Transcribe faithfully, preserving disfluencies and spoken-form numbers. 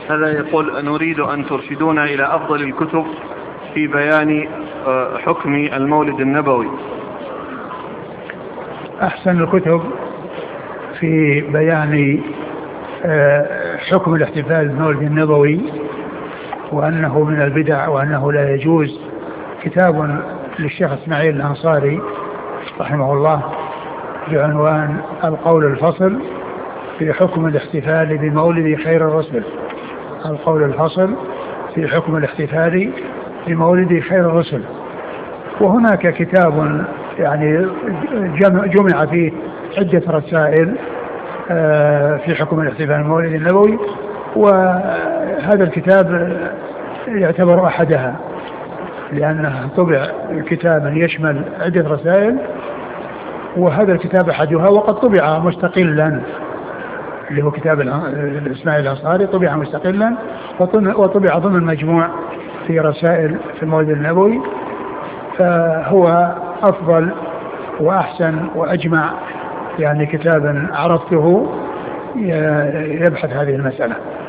هذا يقول نريد أن ترشدونا إلى أفضل الكتب في بيان حكم المولد النبوي. أحسن الكتب في بيان حكم الاحتفال بالمولد النبوي وأنه من البدع وأنه لا يجوز كتاب للشيخ إسماعيل الأنصاري رحمه الله بعنوان القول الفصل في حكم الاحتفال بمولد خير الرسل. القول الفصل في حكم الاحتفال بمولد خير الرسل. وهناك كتاب يعني جمع فيه عدة رسائل في حكم الاحتفال بمولد النبوي، وهذا الكتاب يعتبر أحدها لأنه طبع كتابا يشمل عدة رسائل، وهذا الكتاب أحدها، وقد طبع مستقلا اللي هو كتاب الإسماعيلي الأنصاري طبع مستقلا وطبع ضمن مجموع في رسائل في المولد النبوي، فهو أفضل وأحسن وأجمع يعني كتابا عرفته يبحث هذه المسألة.